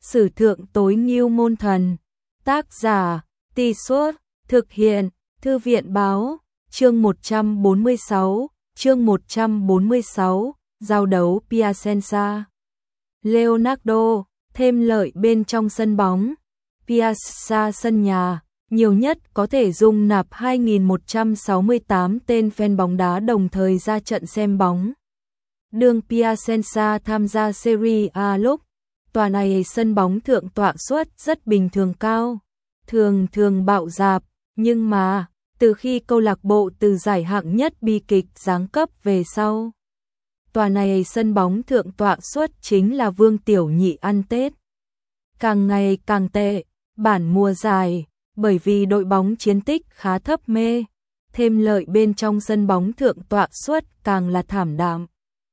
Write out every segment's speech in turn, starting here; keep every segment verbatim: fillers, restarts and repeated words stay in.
Sử thượng tối ngưu môn thần. Tác giả, Tì Suốt, thực hiện, Thư viện báo, chương một trăm bốn mươi sáu, chương một trăm bốn mươi sáu, giao đấu Piacenza. Leonardo, thêm lợi bên trong sân bóng. Piazza sân nhà, nhiều nhất có thể dung nạp hai nghìn một trăm sáu mươi tám tên fan bóng đá đồng thời ra trận xem bóng. Đường Piacenza tham gia Serie A lúc, tòa này sân bóng thượng tọa suất rất bình thường cao, thường thường bạo dạp, nhưng mà, từ khi câu lạc bộ từ giải hạng nhất bi kịch giáng cấp về sau, tòa này sân bóng thượng tọa suất chính là Vương Tiểu Nhị ăn Tết. Càng ngày càng tệ, bản mùa giải, bởi vì đội bóng chiến tích khá thấp mê, thêm lợi bên trong sân bóng thượng tọa suất càng là thảm đạm.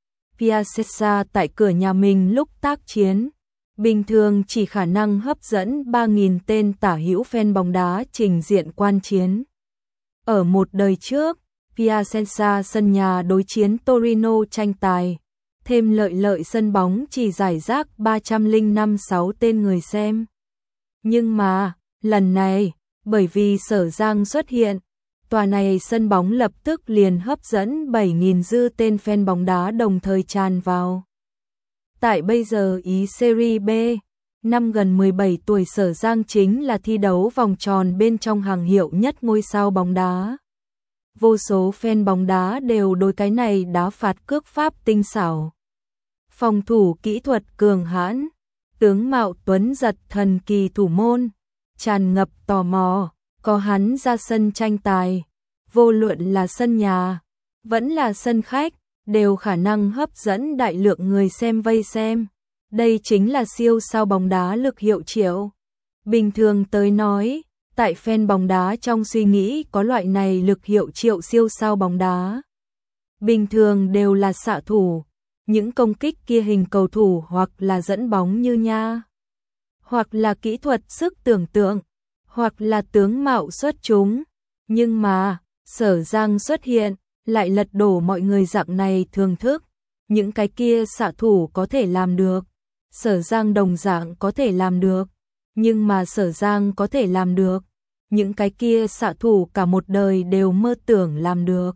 Piacenza tại cửa nhà mình lúc tác chiến, bình thường chỉ khả năng hấp dẫn ba nghìn tên tả hữu fan bóng đá trình diện quan chiến. Ở một đời trước, Piacenza sân nhà đối chiến Torino tranh tài, thêm lợi lợi sân bóng chỉ giải rác ba trăm lẻ năm sáu tên người xem. Nhưng mà, lần này, bởi vì Sở Giang xuất hiện, tòa này sân bóng lập tức liền hấp dẫn bảy nghìn dư tên fan bóng đá đồng thời tràn vào. Tại bây giờ Ý Serie B, năm gần mười bảy tuổi Sở Giang chính là thi đấu vòng tròn bên trong hàng hiệu nhất ngôi sao bóng đá. Vô số fan bóng đá đều đối cái này đá phạt cước pháp tinh xảo, phòng thủ kỹ thuật cường hãn, tướng mạo tuấn giật thần kỳ thủ môn, tràn ngập tò mò, có hắn ra sân tranh tài, vô luận là sân nhà, vẫn là sân khách, đều khả năng hấp dẫn đại lượng người xem vây xem. Đây chính là siêu sao bóng đá lực hiệu triệu. Bình thường tới nói, tại fan bóng đá trong suy nghĩ có loại này lực hiệu triệu siêu sao bóng đá, bình thường đều là xạ thủ, những công kích kia hình cầu thủ hoặc là dẫn bóng như nha, hoặc là kỹ thuật sức tưởng tượng, hoặc là tướng mạo xuất chúng. Nhưng mà, Sở Giang xuất hiện, lại lật đổ mọi người dạng này thường thức. Những cái kia xạ thủ có thể làm được, Sở Giang đồng dạng có thể làm được. Nhưng mà Sở Giang có thể làm được, những cái kia xạ thủ cả một đời đều mơ tưởng làm được.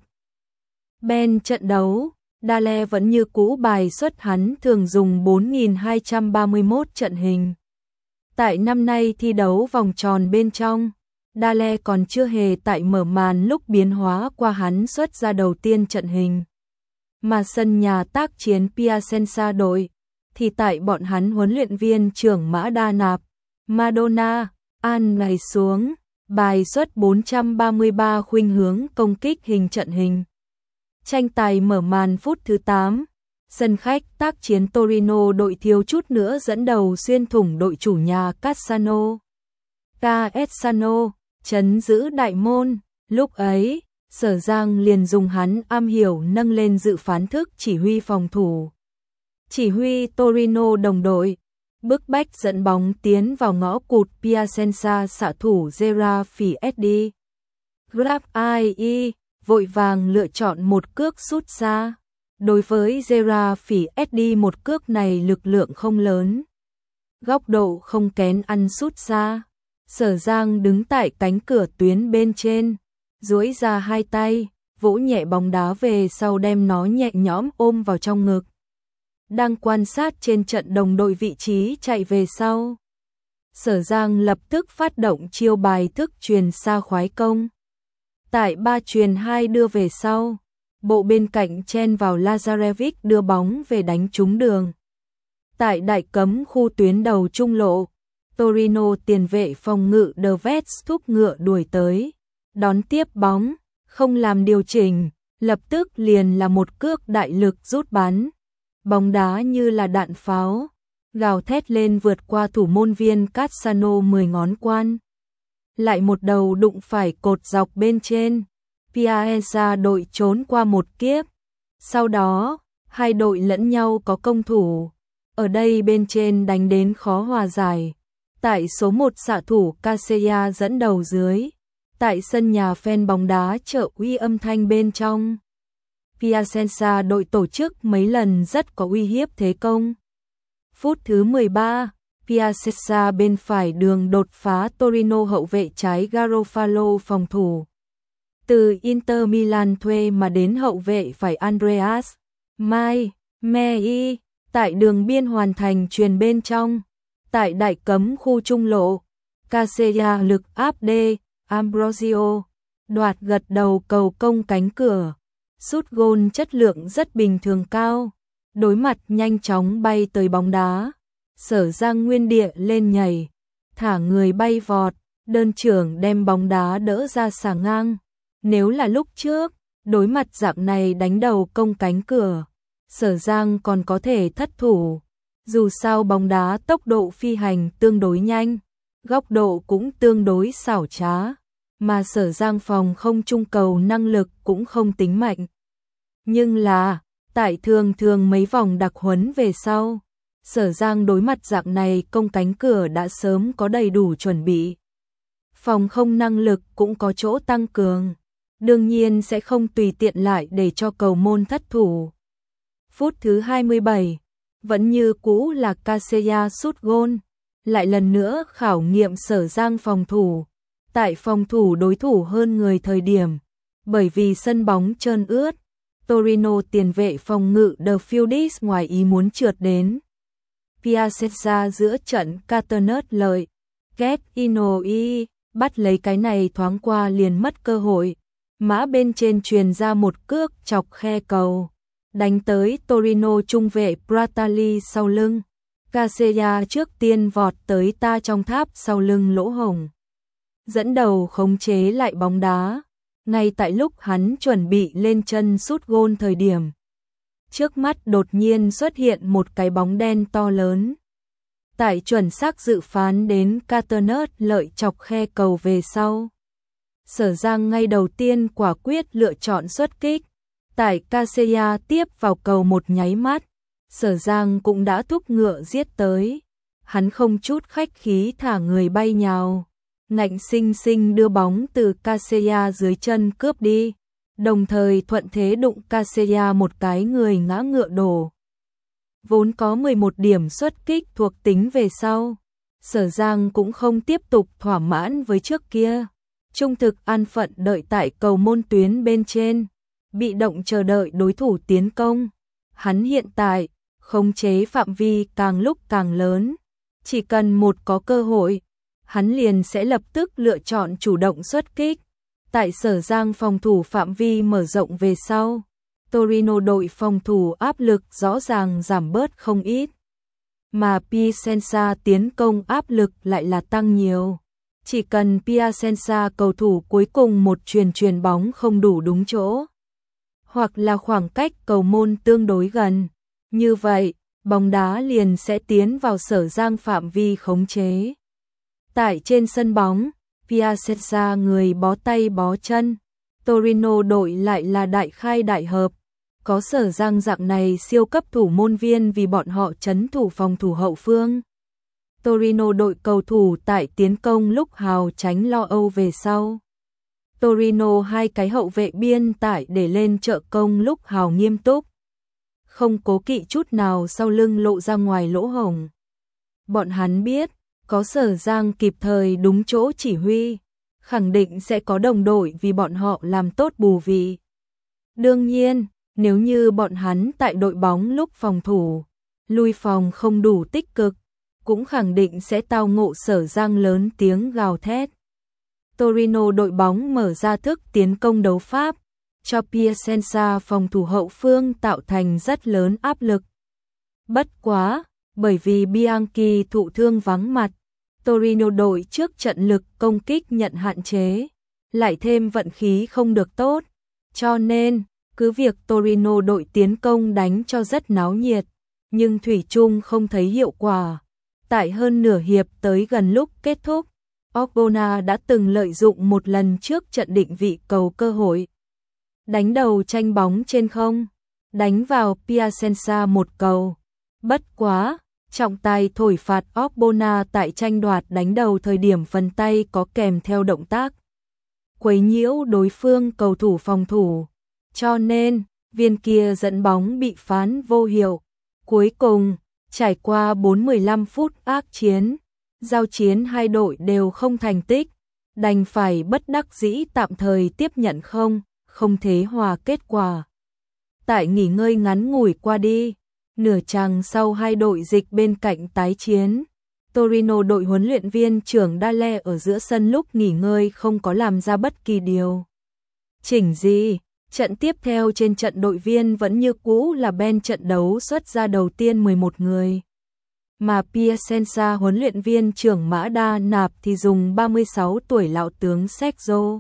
Ben trận đấu, Dale vẫn như cũ bài xuất hắn thường dùng bốn nghìn hai trăm ba mươi mốt trận hình. Tại năm nay thi đấu vòng tròn bên trong, Dale còn chưa hề tại mở màn lúc biến hóa qua hắn xuất ra đầu tiên trận hình. Mà sân nhà tác chiến Piacenza đội, thì tại bọn hắn huấn luyện viên trưởng Mã Đa Nạp, Madonna, An này xuống, bài xuất bốn trăm ba mươi ba khuynh hướng công kích hình trận hình. Tranh tài mở màn phút thứ tám, sân khách tác chiến Torino đội thiếu chút nữa dẫn đầu xuyên thủng đội chủ nhà Cassano. Cassano, trấn giữ đại môn, lúc ấy, Sở Giang liền dùng hắn am hiểu nâng lên dự phán thức chỉ huy phòng thủ. Chỉ huy Torino đồng đội, bức bách dẫn bóng tiến vào ngõ cụt Piacenza xạ thủ Gerard Fieschi. Grab i e vội vàng lựa chọn một cước sút xa. Đối với Gerard Fieschi một cước này lực lượng không lớn, góc độ không kén ăn sút xa. Sở Giang đứng tại cánh cửa tuyến bên trên, duỗi ra hai tay, vỗ nhẹ bóng đá về sau đem nó nhẹ nhõm ôm vào trong ngực. Đang quan sát trên trận đồng đội vị trí chạy về sau, Sở Giang lập tức phát động chiêu bài thức truyền xa khoái công. Tại ba truyền hai đưa về sau, bộ bên cạnh chen vào Lazarevic đưa bóng về đánh trúng đường. Tại đại cấm khu tuyến đầu trung lộ, Torino tiền vệ phòng ngự De Vets thúc ngựa đuổi tới, đón tiếp bóng, không làm điều chỉnh, lập tức liền là một cước đại lực rút bắn. Bóng đá như là đạn pháo, gào thét lên vượt qua thủ môn viên Cassano mười ngón quan. Lại một đầu đụng phải cột dọc bên trên, Piacenza đội trốn qua một kiếp. Sau đó, hai đội lẫn nhau có công thủ. Ở đây bên trên đánh đến khó hòa giải. Tại số một xạ thủ Casella dẫn đầu dưới. Tại sân nhà fan bóng đá trợ uy âm thanh bên trong. Piacenza đội tổ chức mấy lần rất có uy hiếp thế công. Phút thứ mười ba, Piacenza bên phải đường đột phá Torino, hậu vệ trái Garofalo phòng thủ. Từ Inter Milan thuê mà đến hậu vệ phải Andreas Mai Mei, tại đường biên hoàn thành chuyền bên trong. Tại đại cấm khu trung lộ, Casella lực áp D, Ambrosio đoạt gật đầu cầu công cánh cửa. Sút gôn chất lượng rất bình thường cao, đối mặt nhanh chóng bay tới bóng đá. Sở Giang nguyên địa lên nhảy, thả người bay vọt, đơn trưởng đem bóng đá đỡ ra xà ngang. Nếu là lúc trước, đối mặt dạng này đánh đầu công cánh cửa, Sở Giang còn có thể thất thủ. Dù sao bóng đá tốc độ phi hành tương đối nhanh, góc độ cũng tương đối xảo trá, mà Sở Giang phòng không trung cầu năng lực cũng không tính mạnh. Nhưng là, tại thường thường mấy vòng đặc huấn về sau, Sở Giang đối mặt dạng này công cánh cửa đã sớm có đầy đủ chuẩn bị. Phòng không năng lực cũng có chỗ tăng cường, đương nhiên sẽ không tùy tiện lại để cho cầu môn thất thủ. Phút thứ hai mươi bảy, vẫn như cũ là Casella sút gôn, lại lần nữa khảo nghiệm Sở Giang phòng thủ. Tại phòng thủ đối thủ hơn người thời điểm, bởi vì sân bóng trơn ướt, Torino tiền vệ phòng ngự De Fieldis ngoài ý muốn trượt đến. Piacenza giữa trận Caternet lợi, Get Inoi bắt lấy cái này thoáng qua liền mất cơ hội. Mã bên trên truyền ra một cước chọc khe cầu, đánh tới Torino trung vệ Pratali sau lưng. Casella trước tiên vọt tới ta trong tháp sau lưng lỗ hổng, dẫn đầu khống chế lại bóng đá. Ngay tại lúc hắn chuẩn bị lên chân sút gôn thời điểm, trước mắt đột nhiên xuất hiện một cái bóng đen to lớn. Tại chuẩn xác dự phán đến Caternet lợi chọc khe cầu về sau, Sở Giang ngay đầu tiên quả quyết lựa chọn xuất kích. Tại Casella tiếp vào cầu một nháy mắt, Sở Giang cũng đã thúc ngựa giết tới. Hắn không chút khách khí thả người bay nhào, ngạnh sinh sinh đưa bóng từ Casella dưới chân cướp đi, đồng thời thuận thế đụng Casella một cái người ngã ngựa đổ. Vốn có mười một điểm xuất kích thuộc tính về sau, Sở Giang cũng không tiếp tục thỏa mãn với trước kia. Trung thực an phận đợi tại cầu môn tuyến bên trên, bị động chờ đợi đối thủ tiến công. Hắn hiện tại, khống chế phạm vi càng lúc càng lớn. Chỉ cần một có cơ hội, hắn liền sẽ lập tức lựa chọn chủ động xuất kích. Tại Sở Giang phòng thủ phạm vi mở rộng về sau, Torino đội phòng thủ áp lực rõ ràng giảm bớt không ít. Mà Piacenza tiến công áp lực lại là tăng nhiều. Chỉ cần Piacenza cầu thủ cuối cùng một chuyền chuyền bóng không đủ đúng chỗ, hoặc là khoảng cách cầu môn tương đối gần, như vậy, bóng đá liền sẽ tiến vào Sở Giang phạm vi khống chế. Tại trên sân bóng, Piacenza người bó tay bó chân, Torino đội lại là đại khai đại hợp. Có Sở Giang dạng này siêu cấp thủ môn viên vì bọn họ trấn thủ phòng thủ hậu phương. Torino đội cầu thủ tại tiến công lúc hào tránh lo âu về sau. Torino hai cái hậu vệ biên tải để lên trợ công lúc hào nghiêm túc, không cố kỵ chút nào sau lưng lộ ra ngoài lỗ hổng. Bọn hắn biết, có Sở Giang kịp thời đúng chỗ chỉ huy, khẳng định sẽ có đồng đội vì bọn họ làm tốt bù vị. Đương nhiên, nếu như bọn hắn tại đội bóng lúc phòng thủ, lui phòng không đủ tích cực, cũng khẳng định sẽ tao ngộ Sở Giang lớn tiếng gào thét. Torino đội bóng mở ra thức tiến công đấu pháp, cho Piacenza phòng thủ hậu phương tạo thành rất lớn áp lực. Bất quá, bởi vì Bianchi thụ thương vắng mặt, Torino đội trước trận lực công kích nhận hạn chế, lại thêm vận khí không được tốt, cho nên, cứ việc Torino đội tiến công đánh cho rất náo nhiệt, nhưng thủy chung không thấy hiệu quả. Tại hơn nửa hiệp tới gần lúc kết thúc, Ogbonna đã từng lợi dụng một lần trước trận định vị cầu cơ hội, đánh đầu tranh bóng trên không, đánh vào Piacenza một cầu. Bất quá, trọng tài thổi phạt Ogbonna tại tranh đoạt đánh đầu thời điểm phần tay có kèm theo động tác quấy nhiễu đối phương cầu thủ phòng thủ, cho nên viên kia dẫn bóng bị phán vô hiệu. Cuối cùng, Trải qua bốn mươi lăm phút ác chiến, giao chiến hai đội đều không thành tích, đành phải bất đắc dĩ tạm thời tiếp nhận không, không thế hòa kết quả. Tại nghỉ ngơi ngắn ngủi qua đi, nửa chặng sau hai đội dịch bên cạnh tái chiến, Torino đội huấn luyện viên trưởng Dale ở giữa sân lúc nghỉ ngơi không có làm ra bất kỳ điều chỉnh gì. Trận tiếp theo trên trận đội viên vẫn như cũ là Ben trận đấu xuất ra đầu tiên mười một người. Mà Piacenza huấn luyện viên trưởng Mã Đa Nạp thì dùng ba mươi sáu tuổi lão tướng Sergio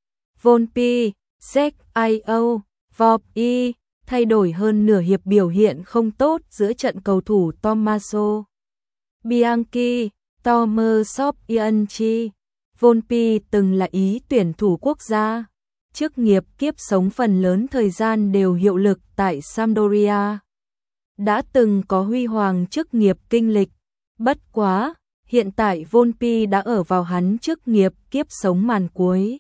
Volpi, Sergio Volpi, thay đổi hơn nửa hiệp biểu hiện không tốt giữa trận cầu thủ Tommaso Bianchi, Tommaso Bianchi. Volpi từng là Ý tuyển thủ quốc gia. Chức nghiệp kiếp sống phần lớn thời gian đều hiệu lực tại Sampdoria. Đã từng có huy hoàng chức nghiệp kinh lịch. Bất quá, hiện tại Volpi đã ở vào hắn chức nghiệp kiếp sống màn cuối.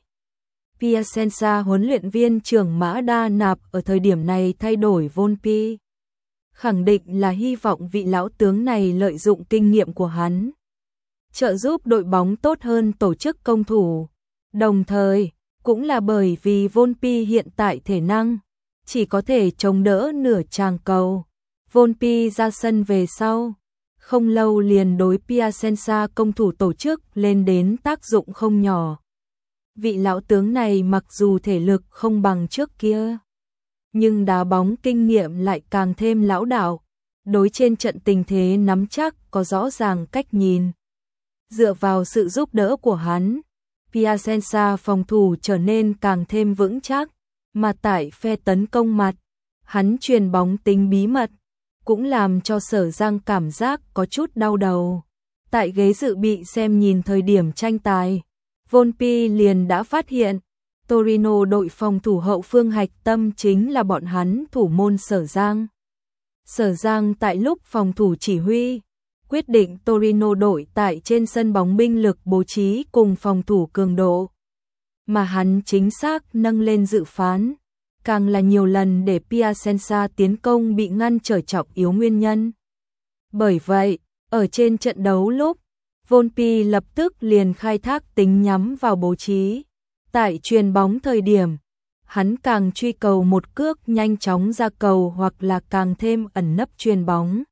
Piacenza huấn luyện viên trưởng Mã Đa Nạp ở thời điểm này thay đổi Volpi. Khẳng định là hy vọng vị lão tướng này lợi dụng kinh nghiệm của hắn, trợ giúp đội bóng tốt hơn tổ chức công thủ. Đồng thời, cũng là bởi vì Volpi hiện tại thể năng chỉ có thể chống đỡ nửa tràng cầu. Volpi ra sân về sau, không lâu liền đối Piacenza công thủ tổ chức lên đến tác dụng không nhỏ. Vị lão tướng này mặc dù thể lực không bằng trước kia, nhưng đá bóng kinh nghiệm lại càng thêm lão đảo, đối trên trận tình thế nắm chắc có rõ ràng cách nhìn. Dựa vào sự giúp đỡ của hắn, Piacenza phòng thủ trở nên càng thêm vững chắc, mà tại phe tấn công mặt, hắn truyền bóng tính bí mật, cũng làm cho Sở Giang cảm giác có chút đau đầu. Tại ghế dự bị xem nhìn thời điểm tranh tài, Volpi liền đã phát hiện, Torino đội phòng thủ hậu phương hạch tâm chính là bọn hắn thủ môn Sở Giang. Sở Giang tại lúc phòng thủ chỉ huy, quyết định Torino đội tại trên sân bóng binh lực bố trí cùng phòng thủ cường độ, mà hắn chính xác nâng lên dự phán, càng là nhiều lần để Piacenza tiến công bị ngăn trở trọng yếu nguyên nhân. Bởi vậy, ở trên trận đấu lúc, Volpi lập tức liền khai thác tính nhắm vào bố trí. Tại chuyền bóng thời điểm, hắn càng truy cầu một cước nhanh chóng ra cầu hoặc là càng thêm ẩn nấp chuyền bóng,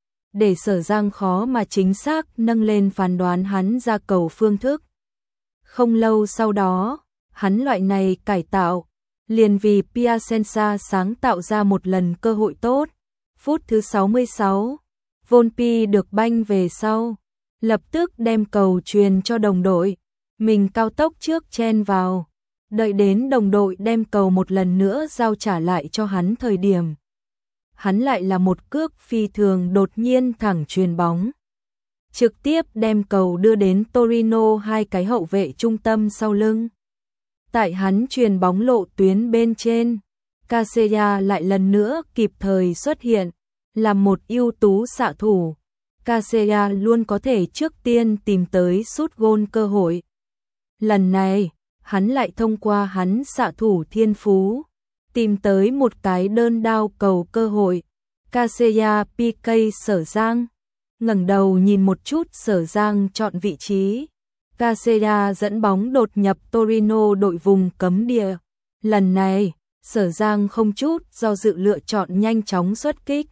để Sở Giang khó mà chính xác nâng lên phán đoán hắn ra cầu phương thức. Không lâu sau đó, hắn loại này cải tạo, liền vì Piacenza sáng tạo ra một lần cơ hội tốt. Phút thứ sáu mươi sáu, Volpi được banh về sau, lập tức đem cầu truyền cho đồng đội, mình cao tốc trước chen vào, đợi đến đồng đội đem cầu một lần nữa giao trả lại cho hắn thời điểm. Hắn lại là một cước phi thường đột nhiên thẳng chuyền bóng, trực tiếp đem cầu đưa đến Torino hai cái hậu vệ trung tâm sau lưng. Tại hắn chuyền bóng lộ tuyến bên trên, Casella lại lần nữa kịp thời xuất hiện, là một ưu tú xạ thủ. Casella luôn có thể trước tiên tìm tới sút gôn cơ hội. Lần này, hắn lại thông qua hắn xạ thủ thiên phú, tìm tới một cái đơn đao cầu cơ hội. Casella pê ca Sở Giang, ngẩng đầu nhìn một chút Sở Giang chọn vị trí. Casella dẫn bóng đột nhập Torino đội vùng cấm địa. Lần này, Sở Giang không chút do dự lựa chọn nhanh chóng xuất kích.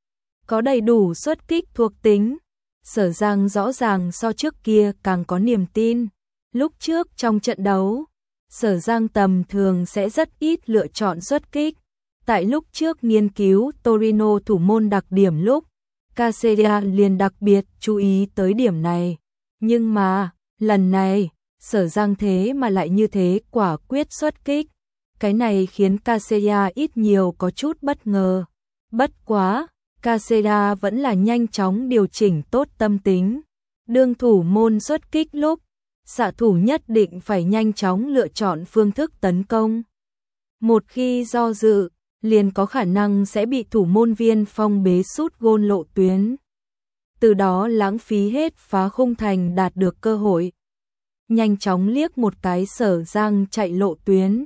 Có đầy đủ xuất kích thuộc tính, Sở Giang rõ ràng so trước kia càng có niềm tin. Lúc trước trong trận đấu, Sở Giang tầm thường sẽ rất ít lựa chọn xuất kích. Tại lúc trước nghiên cứu Torino thủ môn đặc điểm lúc, Casella liền đặc biệt chú ý tới điểm này. Nhưng mà, lần này, Sở Giang thế mà lại như thế quả quyết xuất kích. Cái này khiến Casella ít nhiều có chút bất ngờ. Bất quá, Casella vẫn là nhanh chóng điều chỉnh tốt tâm tính. Đương thủ môn xuất kích lúc, xạ thủ nhất định phải nhanh chóng lựa chọn phương thức tấn công. Một khi do dự, liền có khả năng sẽ bị thủ môn viên phong bế sút gôn lộ tuyến. Từ đó lãng phí hết phá khung thành đạt được cơ hội. Nhanh chóng liếc một cái Sở Giang chạy lộ tuyến,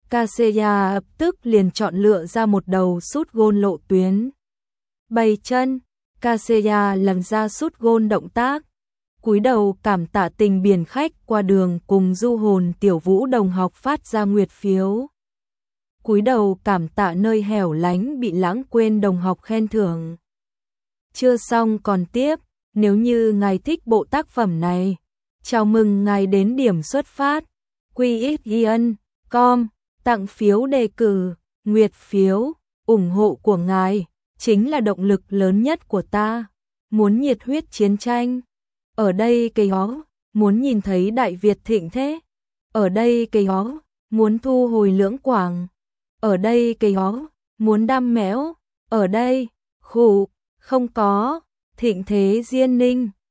Casella lập tức liền chọn lựa ra một đầu sút gôn lộ tuyến. Bày chân, Kaseya làm ra sút gôn động tác, cúi đầu cảm tạ tình biển khách qua đường cùng du hồn Tiểu Vũ đồng học phát ra nguyệt phiếu. Cúi đầu cảm tạ nơi hẻo lánh bị lãng quên đồng học khen thưởng. Chưa xong còn tiếp, nếu như ngài thích bộ tác phẩm này, chào mừng ngài đến điểm xuất phát quy ích ion chấm com tặng phiếu đề cử, nguyệt phiếu, ủng hộ của ngài chính là động lực lớn nhất của ta. Muốn nhiệt huyết chiến tranh, ở đây cây ó, muốn nhìn thấy Đại Việt thịnh thế, ở đây cây ó, muốn thu hồi Lưỡng Quảng, ở đây cây ó, muốn đam mẽo, ở đây, khủ, không có, thịnh thế Diên Ninh.